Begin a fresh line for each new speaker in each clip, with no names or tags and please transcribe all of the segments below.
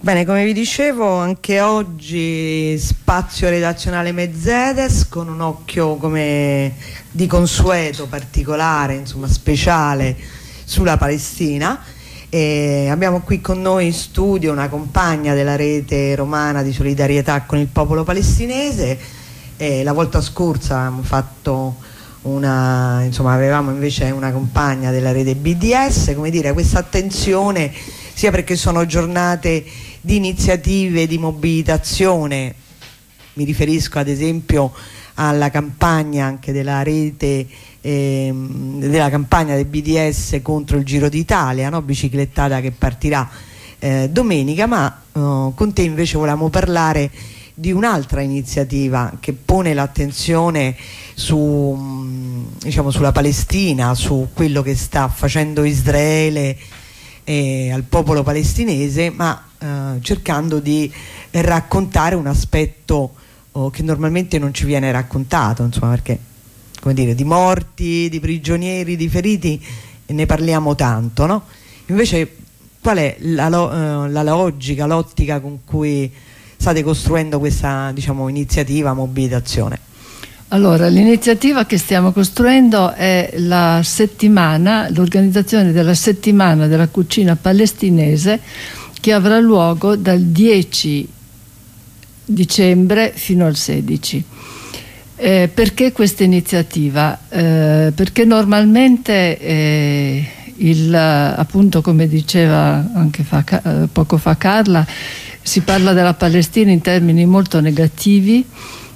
Bene, come vi dicevo, anche oggi spazio redazionale Mercedes con un occhio come di consueto particolare, insomma speciale sulla Palestina. E abbiamo qui con noi in studio una compagna della rete romana di solidarietà con il popolo palestinese. La volta scorsa abbiamo fatto avevamo invece una compagna della rete BDS, come dire, questa attenzione sia perché sono giornate di iniziative di mobilitazione. Mi riferisco ad esempio alla campagna anche della rete della campagna del BDS contro il Giro d'Italia, no? Biciclettata che partirà domenica, ma con te invece volevamo parlare di un'altra iniziativa che pone l'attenzione sulla Palestina, su quello che sta facendo Israele al popolo palestinese, ma cercando di raccontare un aspetto che normalmente non ci viene raccontato, insomma, perché, come dire, di morti, di prigionieri, di feriti ne parliamo tanto, no? Invece qual è la logica, l'ottica con cui state costruendo questa, diciamo, iniziativa, mobilitazione?
Allora, l'iniziativa che stiamo costruendo è l'organizzazione della settimana della cucina palestinese, che avrà luogo dal 10 dicembre fino al 16. Perché questa iniziativa? Perché normalmente appunto, come diceva anche poco fa Carla, si parla della Palestina in termini molto negativi,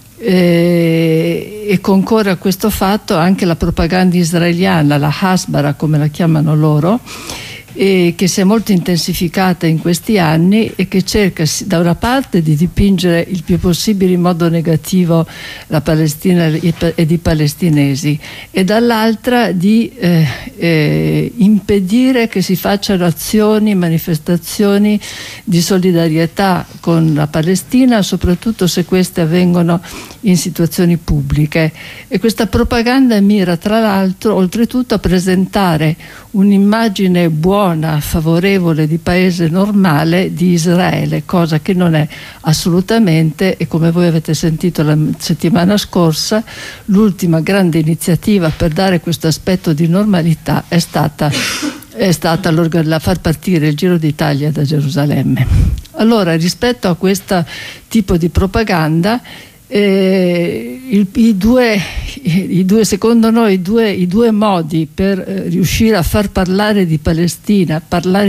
e concorre a questo fatto anche la propaganda israeliana, la Hasbara come la chiamano loro, che si è molto intensificata in questi anni e che cerca da una parte di dipingere il più possibile in modo negativo la Palestina ed i palestinesi, e dall'altra di impedire che si facciano azioni, manifestazioni di solidarietà con la Palestina, soprattutto se queste avvengono in situazioni pubbliche. E questa propaganda mira, tra l'altro, oltretutto a presentare un'immagine buona, favorevole di paese normale di Israele, cosa che non è assolutamente, e come voi avete sentito la settimana scorsa, l'ultima grande iniziativa per dare questo aspetto di normalità è stata far partire il Giro d'Italia da Gerusalemme. Allora, rispetto a questo tipo di propaganda, secondo noi i due modi per riuscire a far parlare di Palestina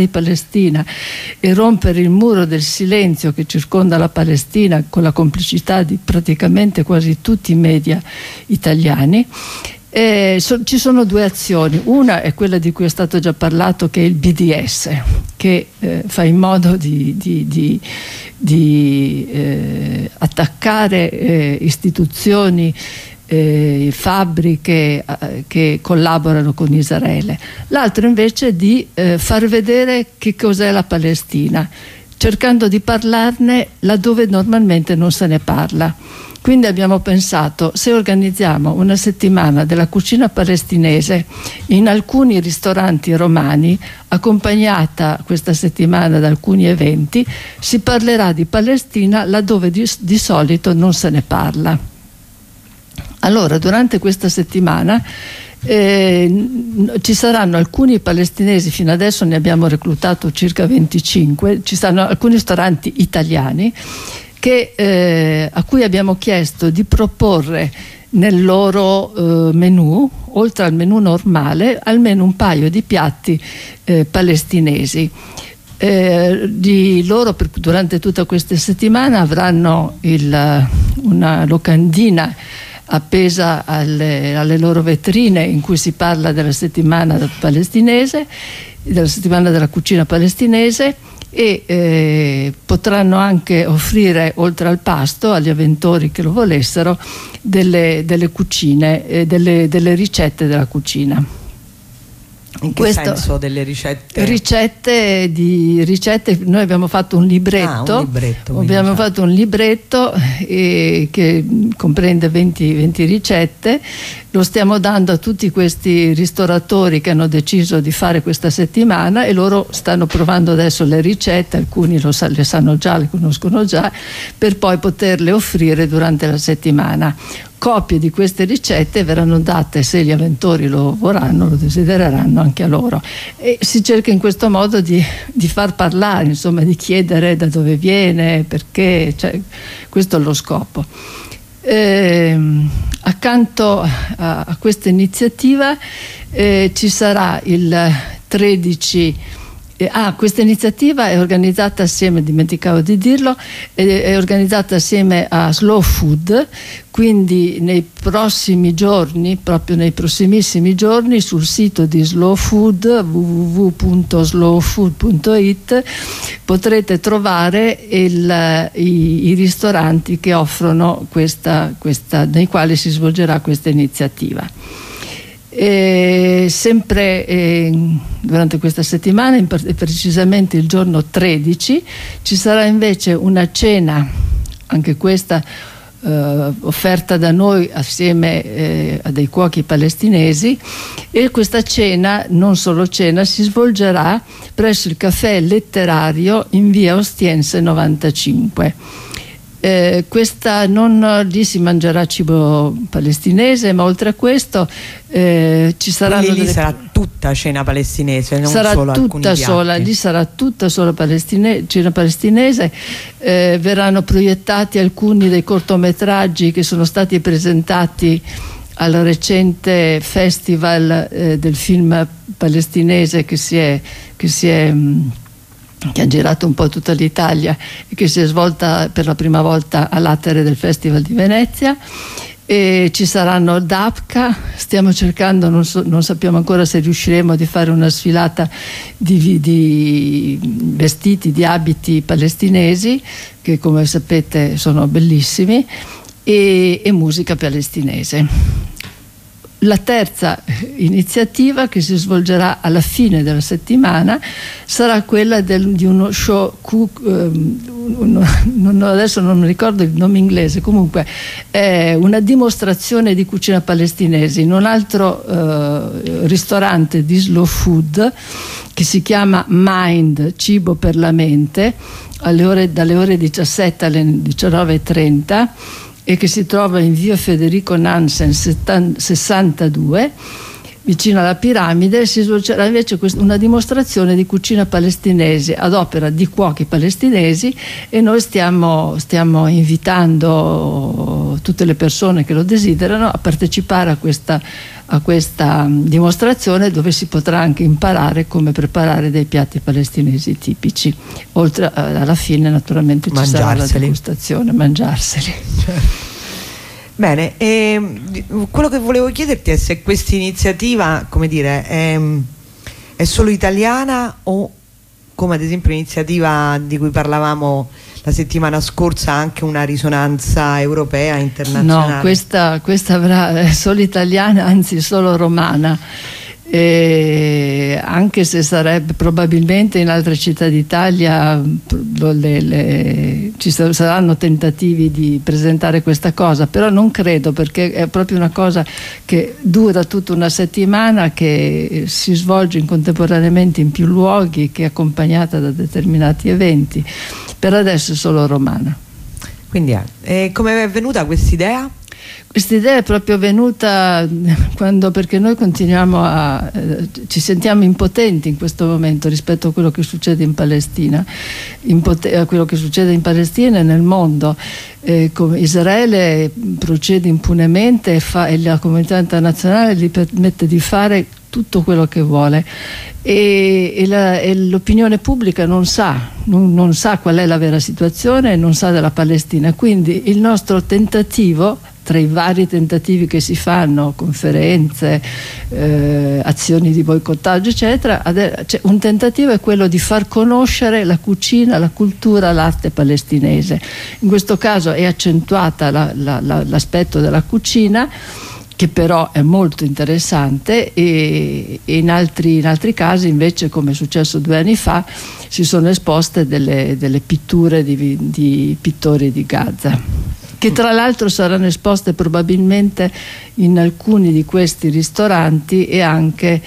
e rompere il muro del silenzio che circonda la Palestina, con la complicità di praticamente quasi tutti i media italiani, ci sono due azioni. Una è quella di cui è stato già parlato, che è il BDS, che fa in modo di attaccare istituzioni, fabbriche che collaborano con Israele. L'altro invece è di far vedere che cos'è la Palestina, cercando di parlarne laddove normalmente non se ne parla. Quindi abbiamo pensato, se organizziamo una settimana della cucina palestinese in alcuni ristoranti romani, accompagnata questa settimana da alcuni eventi, si parlerà di Palestina laddove di solito non se ne parla. Allora, durante questa settimana ci saranno alcuni palestinesi, fino adesso ne abbiamo reclutato circa 25, ci saranno alcuni ristoranti italiani a cui abbiamo chiesto di proporre nel loro menù, oltre al menù normale, almeno un paio di piatti palestinesi. Durante tutta questa settimana avranno una locandina appesa alle loro vetrine in cui si parla della settimana palestinese, della settimana della cucina palestinese, e potranno anche offrire, oltre al pasto, agli avventori che lo volessero, delle cucine, delle ricette della cucina.
In che senso delle ricette?
Ricette, noi abbiamo fatto un libretto, abbiamo fatto un libretto che comprende 20 ricette, lo stiamo dando a tutti questi ristoratori che hanno deciso di fare questa settimana e loro stanno provando adesso le ricette, alcuni le sanno già, le conoscono già, per poi poterle offrire durante la settimana. Copie di queste ricette verranno date, se gli avventori lo vorranno, lo desidereranno, anche a loro, e si cerca in questo modo di far parlare, insomma, di chiedere da dove viene, perché, cioè, questo è lo scopo. Accanto a questa iniziativa ci sarà il 13. Questa iniziativa è organizzata assieme, dimenticavo di dirlo, è organizzata assieme a Slow Food, quindi nei prossimi giorni, proprio nei prossimissimi giorni, sul sito di Slow Food, www.slowfood.it, potrete trovare i ristoranti che offrono nei quali si svolgerà questa iniziativa. Sempre durante questa settimana, precisamente il giorno 13, ci sarà invece una cena, anche questa offerta da noi assieme a dei cuochi palestinesi, e questa cena, non solo cena, si svolgerà presso il caffè letterario in via Ostiense 95. Lì si mangerà cibo palestinese, ma oltre a questo ci saranno
lì sarà tutta cena palestinese, non
sarà
solo alcuni
tutta
piatti.
Sola, lì sarà tutta sola cena palestinese. Verranno proiettati alcuni dei cortometraggi che sono stati presentati al recente festival del film palestinese che ha girato un po' tutta l'Italia e che si è svolta per la prima volta all'Attere del Festival di Venezia. E ci saranno Dapka, stiamo cercando, non sappiamo ancora se riusciremo a fare una sfilata di vestiti, di abiti palestinesi, che come sapete sono bellissimi, e musica palestinese. La terza iniziativa, che si svolgerà alla fine della settimana, sarà quella di uno show adesso non mi ricordo il nome inglese, comunque è una dimostrazione di cucina palestinese in un altro ristorante di Slow Food che si chiama Mind, cibo per la mente, dalle ore 17 alle 19:30, e che si trova in via Federico Nansen 62, vicino alla piramide. Si svolgerà invece una dimostrazione di cucina palestinese ad opera di cuochi palestinesi, e noi stiamo invitando tutte le persone che lo desiderano a partecipare a questa dimostrazione, dove si potrà anche imparare come preparare dei piatti palestinesi tipici, oltre alla fine naturalmente ci sarà la degustazione, mangiarseli.
Bene, quello che volevo chiederti è se questa iniziativa, come dire, è solo italiana, o come ad esempio l'iniziativa di cui parlavamo la settimana scorsa ha anche una risonanza europea, internazionale?
No, questa è solo italiana, anzi solo romana. Anche se sarebbe probabilmente in altre città d'Italia ci saranno tentativi di presentare questa cosa, però non credo, perché è proprio una cosa che dura tutta una settimana, che si svolge contemporaneamente in più luoghi, che è accompagnata da determinati eventi. Per adesso è solo romana.
Quindi come è venuta quest'idea?
Quest'idea è proprio venuta perché noi continuiamo ci sentiamo impotenti in questo momento rispetto a quello che succede in Palestina, a quello che succede in Palestina e nel mondo. Israele procede impunemente e la comunità internazionale gli permette di fare tutto quello che vuole, e l'opinione pubblica non sa qual è la vera situazione, non sa della Palestina. Quindi il nostro tentativo, tra i vari tentativi che si fanno, conferenze, azioni di boicottaggio eccetera, un tentativo è quello di far conoscere la cucina, la cultura, l'arte palestinese. In questo caso è accentuata l'aspetto della cucina, che però è molto interessante, e in altri casi invece, come è successo 2 anni fa, si sono esposte delle pitture di pittori di Gaza, che tra l'altro saranno esposte probabilmente in alcuni di questi ristoranti e anche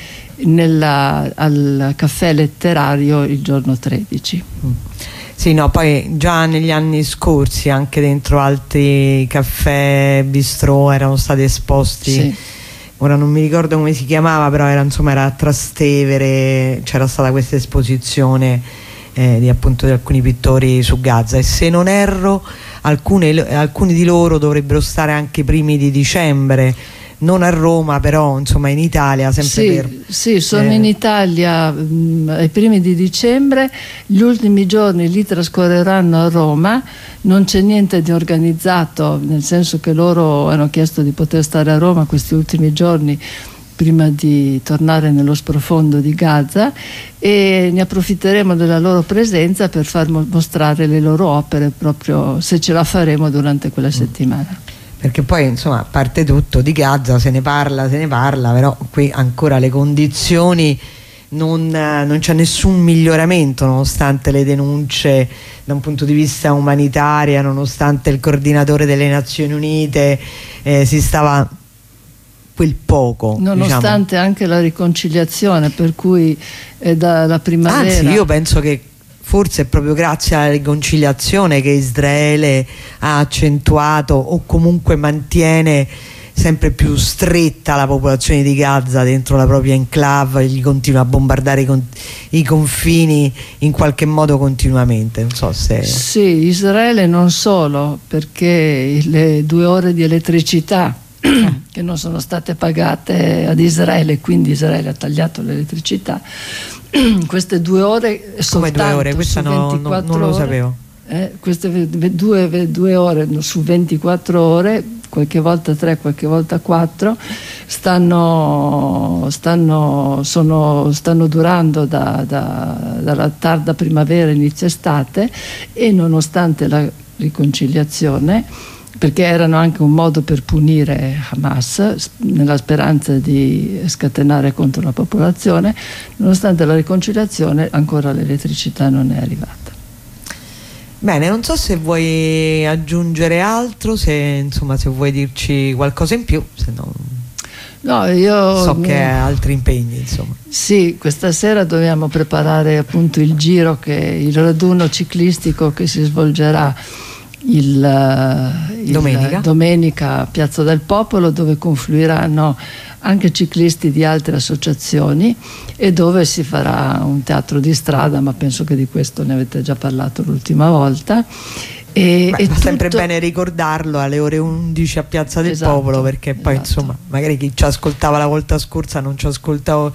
al caffè letterario il giorno 13.
Sì, no, poi già negli anni scorsi anche dentro altri caffè, bistrò erano stati esposti, sì. Ora non mi ricordo come si chiamava, però era a Trastevere, c'era stata questa esposizione appunto di alcuni pittori su Gaza, e se non erro alcuni di loro dovrebbero stare anche i primi di dicembre, non a Roma, però in Italia, sempre
sì, sono in Italia ai primi di dicembre. Gli ultimi giorni li trascorreranno a Roma. Non c'è niente di organizzato, nel senso che loro hanno chiesto di poter stare a Roma questi ultimi giorni prima di tornare nello sprofondo di Gaza, e ne approfitteremo della loro presenza per far mostrare le loro opere, proprio se ce la faremo durante quella settimana.
Perché poi a parte tutto di Gaza se ne parla, però qui ancora le condizioni non c'è nessun miglioramento, nonostante le denunce da un punto di vista umanitario, nonostante il coordinatore delle Nazioni Unite si stava quel poco,
nonostante anche la riconciliazione, per cui dalla primavera.
Anzi, io penso che forse è proprio grazie alla riconciliazione che Israele ha accentuato o comunque mantiene sempre più stretta la popolazione di Gaza dentro la propria enclave, gli continua a bombardare i confini in qualche modo continuamente. Non so se...
Sì, Israele non solo, perché le 2 ore di elettricità che non sono state pagate ad Israele, quindi Israele ha tagliato l'elettricità. Queste 2 ore soltanto.
Come 2 ore? Questa non lo sapevo.
Queste 2 ore su 24 ore, qualche volta 3, qualche volta 4, stanno durando dalla tarda primavera, inizio estate, e nonostante la riconciliazione, perché erano anche un modo per punire Hamas nella speranza di scatenare contro la popolazione, nonostante la riconciliazione ancora l'elettricità non è arrivata.
Bene, non so se vuoi aggiungere altro, se vuoi dirci qualcosa in più, se no...
No, io
so che hai altri impegni,
Sì, questa sera dobbiamo preparare appunto il giro, il raduno ciclistico che si svolgerà domenica a Piazza del Popolo, dove confluiranno anche ciclisti di altre associazioni e dove si farà un teatro di strada, ma penso che di questo ne avete già parlato l'ultima volta.
Va sempre bene ricordarlo alle ore 11 a Piazza del Popolo, perché poi magari chi ci ascoltava la volta scorsa non ci ascoltava,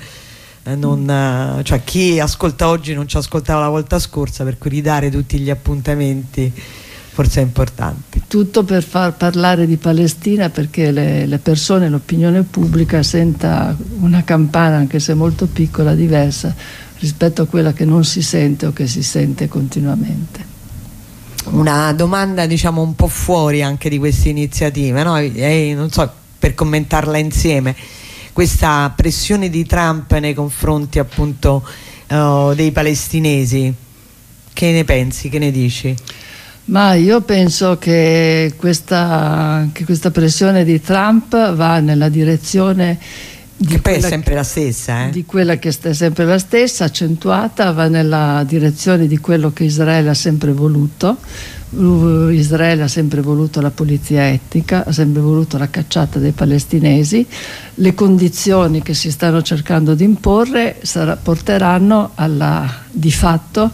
cioè chi ascolta oggi non ci ascoltava la volta scorsa, per cui ridare tutti gli appuntamenti forse è importante.
Tutto per far parlare di Palestina, perché le persone, l'opinione pubblica senta una campana, anche se molto piccola, diversa rispetto a quella che non si sente o che si sente continuamente.
Una domanda un po' fuori anche di queste iniziative, no? Non so, per commentarla insieme, questa pressione di Trump nei confronti appunto dei palestinesi, che ne pensi, che ne dici?
Ma io penso che questa pressione di Trump va nella direzione
che poi è sempre la stessa,
di quella che è sempre la stessa, accentuata, va nella direzione di quello che Israele ha sempre voluto. Israele ha sempre voluto la pulizia etnica, ha sempre voluto la cacciata dei palestinesi. Le condizioni che si stanno cercando di imporre porteranno di fatto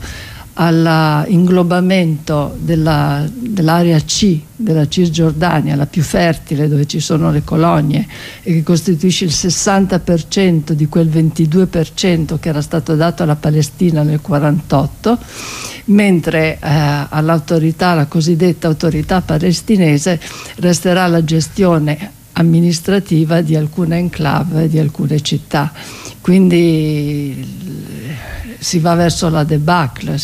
all'inglobamento dell'area C, della Cisgiordania, la più fertile, dove ci sono le colonie e che costituisce il 60% di quel 22% che era stato dato alla Palestina nel 1948, mentre all'autorità, la cosiddetta autorità palestinese, resterà la gestione amministrativa di alcune enclave, di alcune città. Quindi si va verso la debacle,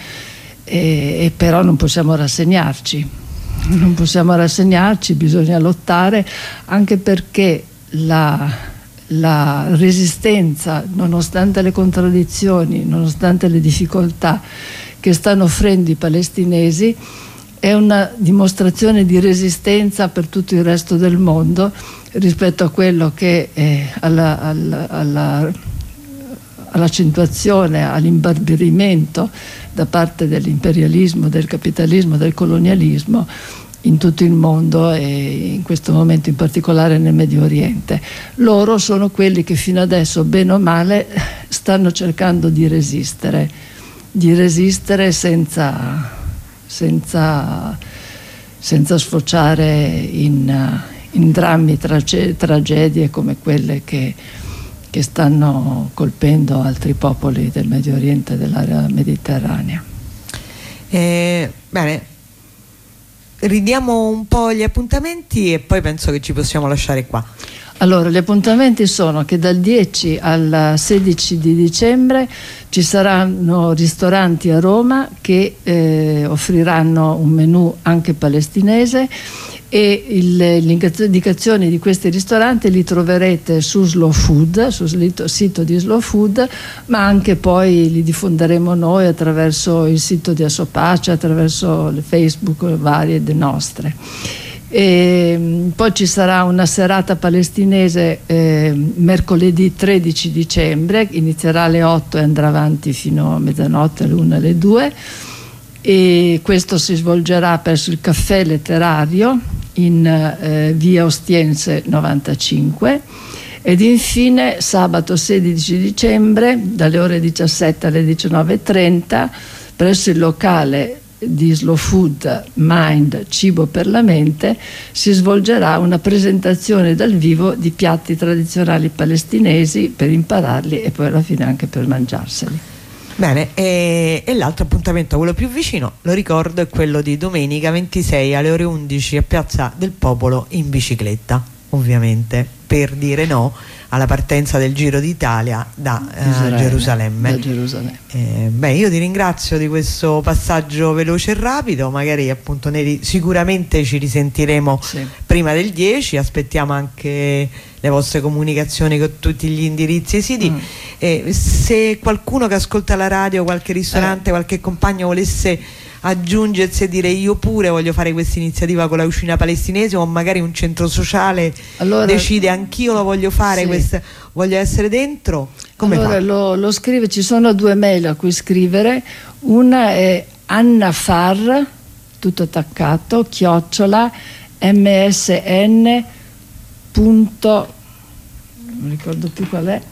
e però non possiamo rassegnarci, bisogna lottare, anche perché la resistenza, nonostante le contraddizioni, nonostante le difficoltà che stanno offrendo i palestinesi, è una dimostrazione di resistenza per tutto il resto del mondo rispetto a quello che è all'accentuazione, all'imbarbarimento da parte dell'imperialismo, del capitalismo, del colonialismo in tutto il mondo e in questo momento in particolare nel Medio Oriente. Loro sono quelli che fino adesso, bene o male, stanno cercando di resistere senza sfociare in drammi, tragedie come quelle che stanno colpendo altri popoli del Medio Oriente e dell'area mediterranea.
Bene, ridiamo un po' gli appuntamenti e poi penso che ci possiamo lasciare qua.
Allora, gli appuntamenti sono che dal 10 al 16 di dicembre ci saranno ristoranti a Roma che offriranno un menù anche palestinese, e le indicazioni di questi ristoranti li troverete su Slow Food, sul sito di Slow Food, ma anche poi li diffonderemo noi attraverso il sito di Assopace, attraverso le Facebook varie de nostre. E poi ci sarà una serata palestinese mercoledì 13 dicembre, inizierà alle 8 e andrà avanti fino a mezzanotte, alle 1 e alle 2, e questo si svolgerà presso il Caffè Letterario in via Ostiense 95. Ed infine sabato 16 dicembre dalle ore 17 alle 19:30 presso il locale di Slow Food Mind Cibo per la Mente si svolgerà una presentazione dal vivo di piatti tradizionali palestinesi per impararli e poi alla fine anche per mangiarseli.
Bene, e l'altro appuntamento, quello più vicino, lo ricordo, è quello di domenica 26 alle ore 11 a Piazza del Popolo in bicicletta, ovviamente, per dire no alla partenza del Giro d'Italia da Gerusalemme. Beh, io ti ringrazio di questo passaggio veloce e rapido, magari appunto sicuramente ci risentiremo prima del 10, aspettiamo anche le vostre comunicazioni con tutti gli indirizzi e siti. Se qualcuno che ascolta la radio, qualche ristorante, qualche compagno volesse aggiungersi e dire io pure voglio fare questa iniziativa con la cucina palestinese, o magari un centro sociale decide anch'io lo voglio fare, voglio essere dentro, come fa?
Lo scrive, ci sono 2 mail a cui scrivere, una è annafar, tutto attaccato, @msn. Non ricordo più qual è,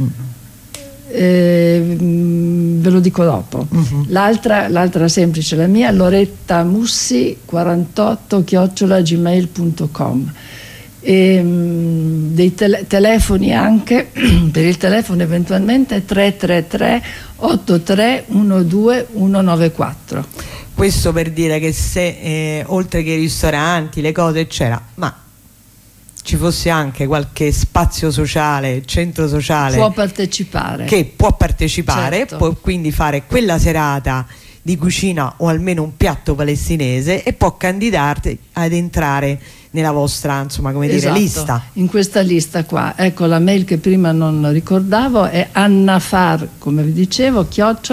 ve lo dico dopo. L'altra semplice, la mia, lorettamussi48@gmail.com. Dei telefoni anche, per il telefono eventualmente 333 83 12 194.
Questo per dire che se oltre che i ristoranti, le cose eccetera, ma ci fosse anche qualche spazio sociale, centro sociale che può partecipare,
certo,
può quindi fare quella serata di cucina o almeno un piatto palestinese e può candidarti ad entrare nella vostra, insomma, come dire, lista.
In questa lista qua, ecco, la mail che prima non ricordavo è annafar, come vi dicevo,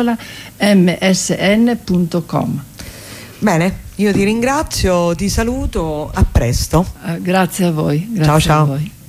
@msn.com.
Bene, io ti ringrazio, ti saluto, a presto.
Grazie a voi.
Ciao ciao.
A voi.